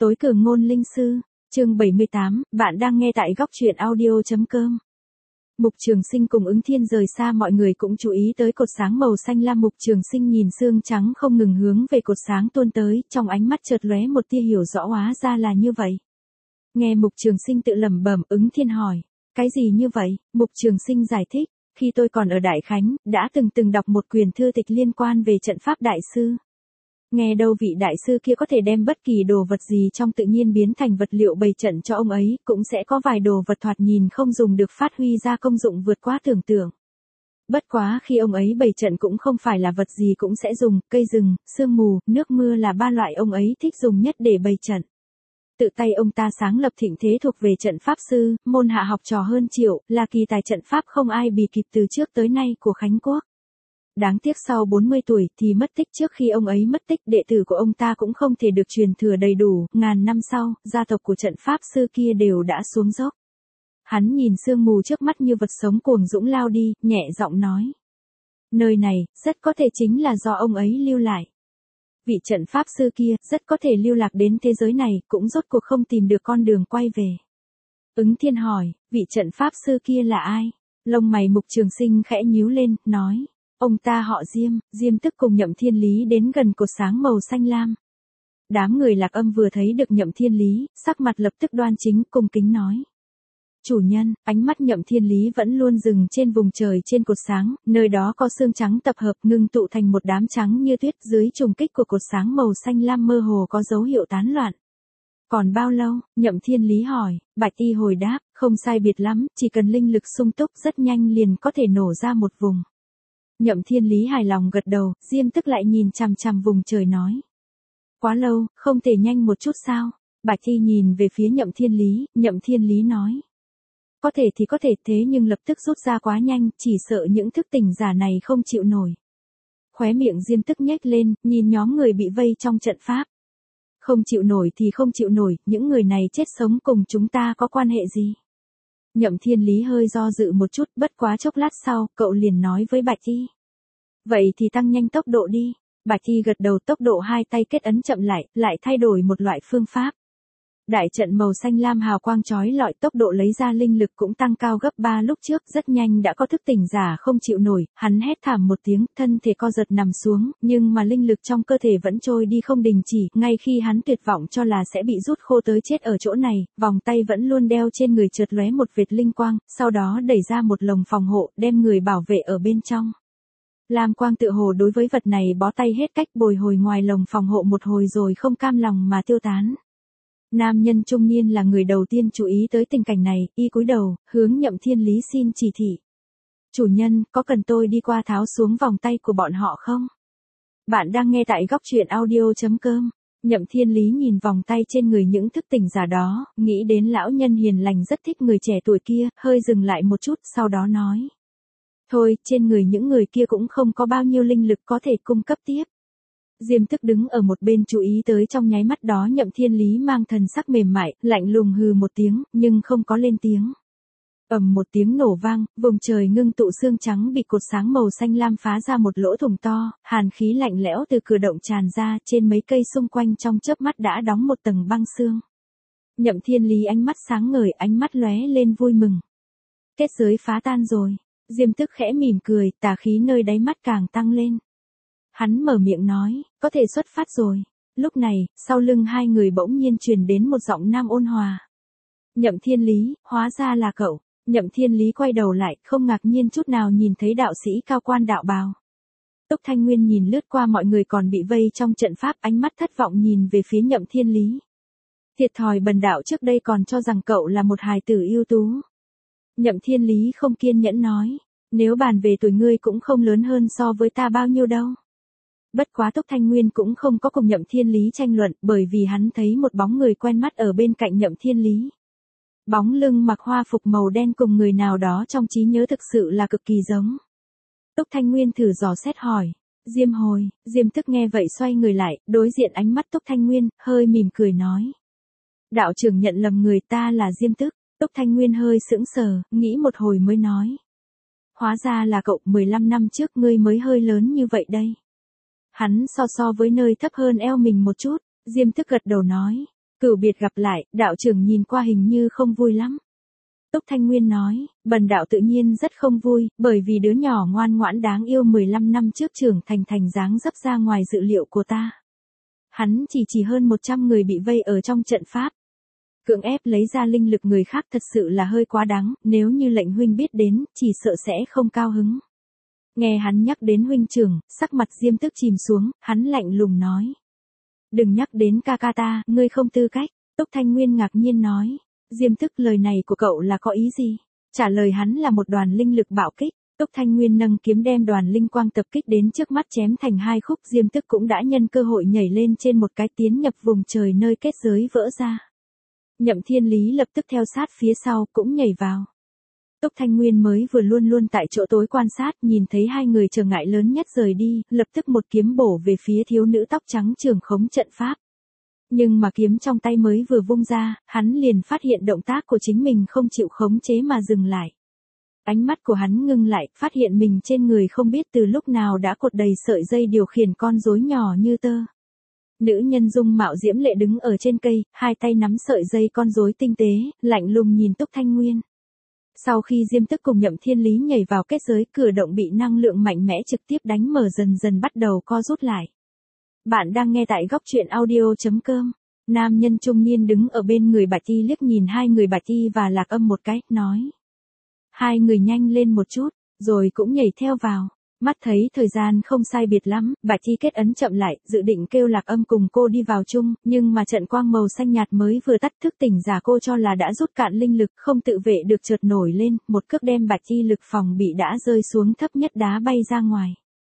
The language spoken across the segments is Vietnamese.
Tối cường ngôn linh sư, chương 78, bạn đang nghe tại góc truyện audio.com. Mục Trường Sinh cùng Ứng Thiên rời xa, mọi người cũng chú ý tới cột sáng màu xanh lam. Mục Trường Sinh nhìn xương trắng không ngừng hướng về cột sáng tuôn tới, trong ánh mắt chợt lóe một tia hiểu rõ, hóa ra là như vậy. Nghe Mục Trường Sinh tự lẩm bẩm, Ứng Thiên hỏi, cái gì như vậy? Mục Trường Sinh giải thích, khi tôi còn ở Đại Khánh, đã từng đọc một quyển thư tịch liên quan về trận pháp đại sư. Nghe đâu vị đại sư kia có thể đem bất kỳ đồ vật gì trong tự nhiên biến thành vật liệu bày trận cho ông ấy, cũng sẽ có vài đồ vật thoạt nhìn không dùng được phát huy ra công dụng vượt quá tưởng tượng. Bất quá khi ông ấy bày trận cũng không phải là vật gì cũng sẽ dùng, cây rừng, sương mù, nước mưa là ba loại ông ấy thích dùng nhất để bày trận. Tự tay ông ta sáng lập thịnh thế thuộc về trận pháp sư, môn hạ học trò hơn triệu, là kỳ tài trận pháp không ai bì kịp từ trước tới nay của Khánh Quốc. Đáng tiếc sau 40 tuổi thì mất tích. Trước khi ông ấy mất tích, đệ tử của ông ta cũng không thể được truyền thừa đầy đủ, ngàn năm sau, gia tộc của trận pháp sư kia đều đã xuống dốc. Hắn nhìn sương mù trước mắt như vật sống cuồng dũng lao đi, nhẹ giọng nói. Nơi này, rất có thể chính là do ông ấy lưu lại. Vị trận pháp sư kia, rất có thể lưu lạc đến thế giới này, cũng rốt cuộc không tìm được con đường quay về. Ứng Thiên hỏi, vị trận pháp sư kia là ai? Lông mày Mục Trường Sinh khẽ nhíu lên, nói. Ông ta họ Diêm. Diêm tức cùng Nhậm Thiên Lý đến gần cột sáng màu xanh lam. Đám người Lạc Âm vừa thấy được Nhậm Thiên Lý, sắc mặt lập tức đoan chính, cung kính nói. Chủ nhân. Ánh mắt Nhậm Thiên Lý vẫn luôn dừng trên vùng trời trên cột sáng, nơi đó có xương trắng tập hợp ngưng tụ thành một đám trắng như tuyết, dưới trùng kích của cột sáng màu xanh lam mơ hồ có dấu hiệu tán loạn. Còn bao lâu? Nhậm Thiên Lý hỏi. Bạch Y hồi đáp, không sai biệt lắm, chỉ cần linh lực sung túc rất nhanh liền có thể nổ ra một vùng. Nhậm Thiên Lý hài lòng gật đầu, Diêm tức lại nhìn chằm chằm vùng trời nói. Quá lâu, không thể nhanh một chút sao? Bạch Y nhìn về phía Nhậm Thiên Lý nói. Có thể thì có thể, thế nhưng lập tức rút ra quá nhanh, chỉ sợ những thức tỉnh giả này không chịu nổi. Khóe miệng Diêm tức nhếch lên, nhìn nhóm người bị vây trong trận pháp. Không chịu nổi thì không chịu nổi, những người này chết sống cùng chúng ta có quan hệ gì? Nhậm Thiên Lý hơi do dự một chút, bất quá chốc lát sau, cậu liền nói với Bạch Y. Vậy thì tăng nhanh tốc độ đi. Bạch Y gật đầu, tốc độ hai tay kết ấn chậm lại thay đổi một loại phương pháp. Đại trận màu xanh lam hào quang chói lọi, tốc độ lấy ra linh lực cũng tăng cao gấp 3 lúc trước, rất nhanh đã có thức tỉnh giả không chịu nổi, hắn hét thảm một tiếng, thân thể co giật nằm xuống, nhưng mà linh lực trong cơ thể vẫn trôi đi không đình chỉ, ngay khi hắn tuyệt vọng cho là sẽ bị rút khô tới chết ở chỗ này, vòng tay vẫn luôn đeo trên người chợt lóe một vệt linh quang, sau đó đẩy ra một lồng phòng hộ, đem người bảo vệ ở bên trong. Lam quang tựa hồ đối với vật này bó tay hết cách, bồi hồi ngoài lồng phòng hộ một hồi rồi không cam lòng mà tiêu tán. Nam nhân trung niên là người đầu tiên chú ý tới tình cảnh này, y cúi đầu, hướng Nhậm Thiên Lý xin chỉ thị. Chủ nhân, có cần tôi đi qua tháo xuống vòng tay của bọn họ không? Bạn đang nghe tại góc truyện audio.com. Nhậm Thiên Lý nhìn vòng tay trên người những thức tỉnh giả đó, nghĩ đến lão nhân hiền lành rất thích người trẻ tuổi kia, hơi dừng lại một chút, sau đó nói. Thôi, trên người những người kia cũng không có bao nhiêu linh lực có thể cung cấp tiếp. Diêm tức đứng ở một bên chú ý tới, trong nháy mắt đó Nhậm Thiên Lý mang thần sắc mềm mại, lạnh lùng hừ một tiếng, nhưng không có lên tiếng. Ầm một tiếng nổ vang, vùng trời ngưng tụ xương trắng bị cột sáng màu xanh lam phá ra một lỗ thủng to, hàn khí lạnh lẽo từ cửa động tràn ra, trên mấy cây xung quanh trong chớp mắt đã đóng một tầng băng xương. Nhậm Thiên Lý ánh mắt sáng ngời, ánh mắt lóe lên vui mừng. Kết giới phá tan rồi. Diêm tức khẽ mỉm cười, tà khí nơi đáy mắt càng tăng lên. Hắn mở miệng nói, có thể xuất phát rồi. Lúc này, sau lưng hai người bỗng nhiên truyền đến một giọng nam ôn hòa. Nhậm Thiên Lý, hóa ra là cậu. Nhậm Thiên Lý quay đầu lại, không ngạc nhiên chút nào nhìn thấy đạo sĩ cao quan đạo bào. Túc Thanh Nguyên nhìn lướt qua mọi người còn bị vây trong trận pháp, ánh mắt thất vọng nhìn về phía Nhậm Thiên Lý. Thiệt thòi bần đạo trước đây còn cho rằng cậu là một hài tử ưu tú. Nhậm Thiên Lý không kiên nhẫn nói, nếu bàn về tuổi ngươi cũng không lớn hơn so với ta bao nhiêu đâu. Bất quá Túc Thanh Nguyên cũng không có cùng Nhậm Thiên Lý tranh luận, bởi vì hắn thấy một bóng người quen mắt ở bên cạnh Nhậm Thiên Lý. Bóng lưng mặc hoa phục màu đen cùng người nào đó trong trí nhớ thực sự là cực kỳ giống. Túc Thanh Nguyên thử dò xét hỏi, Diêm hồi. Diêm tức nghe vậy xoay người lại, đối diện ánh mắt Túc Thanh Nguyên, hơi mỉm cười nói. Đạo trưởng nhận lầm người, ta là Diêm tức. Túc Thanh Nguyên hơi sững sờ, nghĩ một hồi mới nói. Hóa ra là cậu, 15 năm trước ngươi mới hơi lớn như vậy đây. Hắn so với nơi thấp hơn eo mình một chút, Diêm tức gật đầu nói. Cửu biệt gặp lại, đạo trưởng nhìn qua hình như không vui lắm. Túc Thanh Nguyên nói, bần đạo tự nhiên rất không vui, bởi vì đứa nhỏ ngoan ngoãn đáng yêu 15 năm trước trưởng thành dáng dấp ra ngoài dự liệu của ta. Hắn chỉ hơn 100 người bị vây ở trong trận pháp. Cưỡng ép lấy ra linh lực người khác thật sự là hơi quá đáng, nếu như lệnh huynh biết đến, chỉ sợ sẽ không cao hứng. Nghe hắn nhắc đến huynh trưởng, sắc mặt Diêm Tức chìm xuống, hắn lạnh lùng nói. Đừng nhắc đến ca ca ta, ngươi không tư cách. Túc Thanh Nguyên ngạc nhiên nói. Diêm Tức, lời này của cậu là có ý gì? Trả lời hắn là một đoàn linh lực bạo kích. Túc Thanh Nguyên nâng kiếm đem đoàn linh quang tập kích đến trước mắt chém thành hai khúc. Diêm Tức cũng đã nhân cơ hội nhảy lên trên một cái tiến nhập vùng trời nơi kết giới vỡ ra. Nhậm Thiên Lý lập tức theo sát phía sau cũng nhảy vào. Túc Thanh Nguyên mới vừa luôn tại chỗ tối quan sát, nhìn thấy hai người trở ngại lớn nhất rời đi, lập tức một kiếm bổ về phía thiếu nữ tóc trắng trưởng khống trận pháp. Nhưng mà kiếm trong tay mới vừa vung ra, hắn liền phát hiện động tác của chính mình không chịu khống chế mà dừng lại. Ánh mắt của hắn ngưng lại, phát hiện mình trên người không biết từ lúc nào đã cột đầy sợi dây điều khiển con rối nhỏ như tơ. Nữ nhân dung mạo diễm lệ đứng ở trên cây, hai tay nắm sợi dây con rối tinh tế, lạnh lùng nhìn Túc Thanh Nguyên. Sau khi Diêm Tức cùng Nhậm Thiên Lý nhảy vào kết giới, cửa động bị năng lượng mạnh mẽ trực tiếp đánh mở dần bắt đầu co rút lại. Bạn đang nghe tại góc truyện audio.com. Nam nhân trung niên đứng ở bên người Bạch Y liếc nhìn hai người Bạch Y và Lạc Âm một cái, nói. Hai người nhanh lên một chút, rồi cũng nhảy theo vào. Mắt thấy thời gian không sai biệt lắm, Bạch Y kết ấn chậm lại, dự định kêu Lạc Âm cùng cô đi vào chung, nhưng mà trận quang màu xanh nhạt mới vừa tắt, thức tỉnh giả cô cho là đã rút cạn linh lực, không tự vệ được chợt nổi lên, một cước đem Bạch Y lực phòng bị đã rơi xuống thấp nhất đá bay ra ngoài.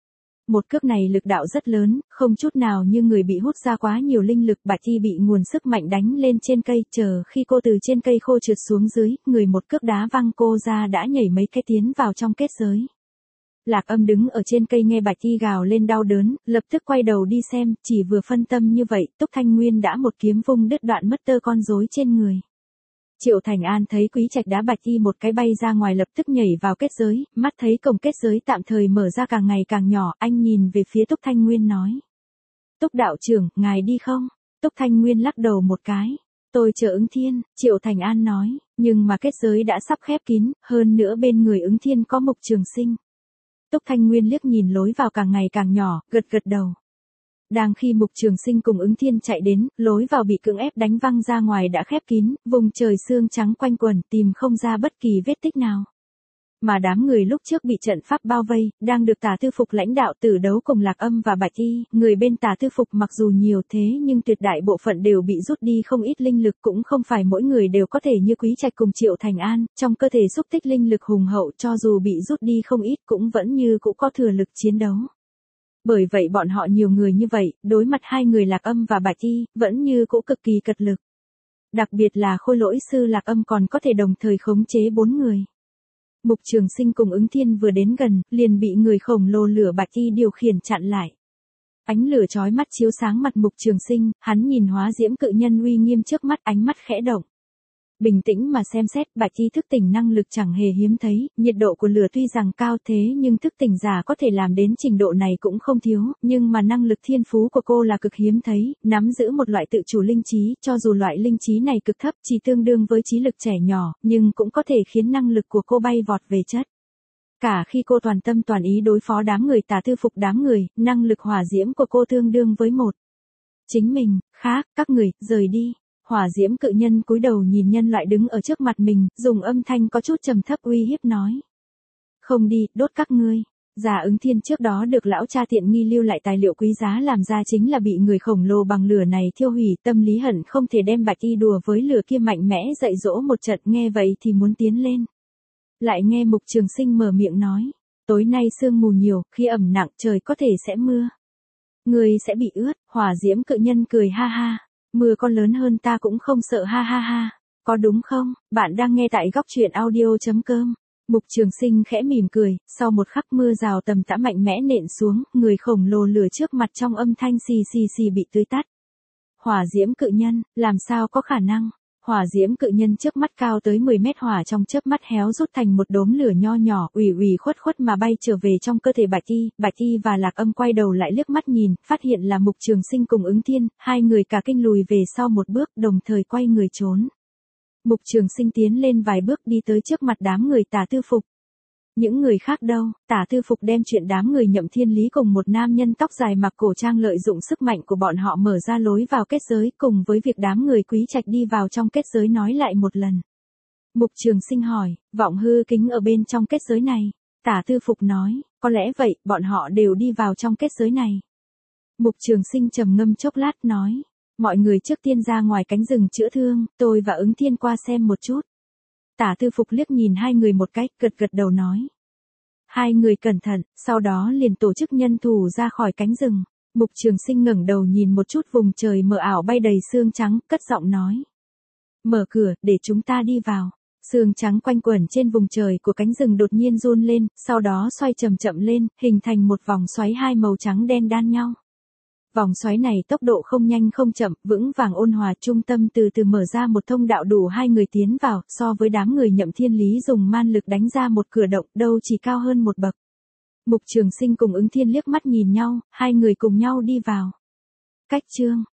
Một cước này lực đạo rất lớn, không chút nào như người bị hút ra quá nhiều linh lực. Bạch Y bị nguồn sức mạnh đánh lên trên cây, chờ khi cô từ trên cây khô trượt xuống dưới, người một cước đá văng cô ra đã nhảy mấy cái tiến vào trong kết giới. Lạc Âm đứng ở trên cây nghe Bạch Y gào lên đau đớn, lập tức quay đầu đi xem, chỉ vừa phân tâm như vậy, Túc Thanh Nguyên đã một kiếm vung đứt đoạn mất tơ con rối trên người. Triệu Thành An thấy Quý Trạch đá Bạch Y một cái bay ra ngoài lập tức nhảy vào kết giới, mắt thấy cổng kết giới tạm thời mở ra càng ngày càng nhỏ, anh nhìn về phía Túc Thanh Nguyên nói. Túc đạo trưởng, ngài đi không? Túc Thanh Nguyên lắc đầu một cái. Tôi chờ Ứng Thiên, Triệu Thành An nói, nhưng mà kết giới đã sắp khép kín, hơn nữa bên người Ứng Thiên có Mục Trường Sinh. Túc Thanh Nguyên liếc nhìn lối vào càng ngày càng nhỏ, gật đầu. Đang khi Mục Trường Sinh cùng Ứng Thiên chạy đến, lối vào bị cưỡng ép đánh văng ra ngoài đã khép kín, vùng trời sương trắng quanh quẩn, tìm không ra bất kỳ vết tích nào. Mà đám người lúc trước bị trận pháp bao vây, đang được Tả Tư Phục lãnh đạo tử đấu cùng Lạc Âm và Bạch Y, người bên Tả Tư Phục mặc dù nhiều thế nhưng tuyệt đại bộ phận đều bị rút đi không ít linh lực, cũng không phải mỗi người đều có thể như Quý Trạch cùng Triệu Thành An, trong cơ thể xúc tích linh lực hùng hậu, cho dù bị rút đi không ít cũng vẫn như cũ có thừa lực chiến đấu. Bởi vậy bọn họ nhiều người như vậy, đối mặt hai người Lạc Âm và Bạch Y, vẫn như cũ cực kỳ cật lực. Đặc biệt là Khôi Lỗi sư Lạc Âm còn có thể đồng thời khống chế 4 người. Mục Trường Sinh cùng Ứng Thiên vừa đến gần, liền bị người khổng lồ lửa Bạch Y điều khiển chặn lại. Ánh lửa chói mắt chiếu sáng mặt Mục Trường Sinh, hắn nhìn hóa diễm cự nhân uy nghiêm trước mắt, ánh mắt khẽ động. Bình tĩnh mà xem xét, Bạch Y thức tỉnh năng lực chẳng hề hiếm thấy, nhiệt độ của lửa tuy rằng cao thế nhưng thức tỉnh giả có thể làm đến trình độ này cũng không thiếu, nhưng mà năng lực thiên phú của cô là cực hiếm thấy, nắm giữ một loại tự chủ linh trí, cho dù loại linh trí này cực thấp chỉ tương đương với trí lực trẻ nhỏ, nhưng cũng có thể khiến năng lực của cô bay vọt về chất. Cả khi cô toàn tâm toàn ý đối phó đám người Tả Tư Phục đám người, năng lực hỏa diễm của cô tương đương với một. Chính mình, khác, các người, rời đi. Hỏa diễm cự nhân cúi đầu nhìn nhân loại đứng ở trước mặt mình, dùng âm thanh có chút trầm thấp uy hiếp nói. Không đi, đốt các ngươi. Già Ứng Thiên trước đó được lão cha tiện nghi lưu lại tài liệu quý giá làm ra chính là bị người khổng lồ bằng lửa này thiêu hủy, tâm lý hận không thể đem Bạch Y đùa với lửa kia mạnh mẽ dạy dỗ một trận, nghe vậy thì muốn tiến lên. Lại nghe Mục Trường Sinh mở miệng nói, tối nay sương mù nhiều, khi ẩm nặng trời có thể sẽ mưa. Ngươi sẽ bị ướt. Hỏa diễm cự nhân cười ha ha. Mưa con lớn hơn ta cũng không sợ ha ha ha. Có đúng không? Bạn đang nghe tại góc truyện audio.com. Mục Trường Sinh khẽ mỉm cười, sau một khắc mưa rào tầm tã mạnh mẽ nện xuống, người khổng lồ lửa trước mặt trong âm thanh xì xì xì bị tưới tắt. Hỏa diễm cự nhân, làm sao có khả năng? Hỏa diễm cự nhân trước mắt cao tới 10 mét hỏa trong chớp mắt héo rút thành một đốm lửa nho nhỏ, ủy khuất khuất mà bay trở về trong cơ thể Bạch Y và Lạc Âm quay đầu lại liếc mắt nhìn, phát hiện là Mục Trường Sinh cùng Ứng Thiên, hai người cả kinh lùi về sau một bước, đồng thời quay người trốn. Mục Trường Sinh tiến lên vài bước đi tới trước mặt đám người Tả Tư Phục. Những người khác đâu? Tả Tư Phục đem chuyện đám người Nhậm Thiên Lý cùng một nam nhân tóc dài mặc cổ trang lợi dụng sức mạnh của bọn họ mở ra lối vào kết giới, cùng với việc đám người Quý Trạch đi vào trong kết giới nói lại một lần. Mục Trường Sinh hỏi, vọng hư kính ở bên trong kết giới này. Tả Tư Phục nói, có lẽ vậy, bọn họ đều đi vào trong kết giới này. Mục Trường Sinh trầm ngâm chốc lát nói, mọi người trước tiên ra ngoài cánh rừng chữa thương, tôi và Ứng Thiên qua xem một chút. Tả Tư Phục liếc nhìn hai người một cái, gật đầu nói. Hai người cẩn thận, sau đó liền tổ chức nhân thủ ra khỏi cánh rừng. Mục Trường Sinh ngẩng đầu nhìn một chút vùng trời mờ ảo bay đầy sương trắng, cất giọng nói. Mở cửa, để chúng ta đi vào. Sương trắng quanh quẩn trên vùng trời của cánh rừng đột nhiên run lên, sau đó xoay chậm chậm lên, hình thành một vòng xoáy hai màu trắng đen đan nhau. Vòng xoáy này tốc độ không nhanh không chậm, vững vàng ôn hòa, trung tâm từ từ mở ra một thông đạo đủ hai người tiến vào, so với đám người Nhậm Thiên Lý dùng man lực đánh ra một cửa động, đâu chỉ cao hơn một bậc. Mục Trường Sinh cùng Ứng Thiên liếc mắt nhìn nhau, hai người cùng nhau đi vào. Cách chương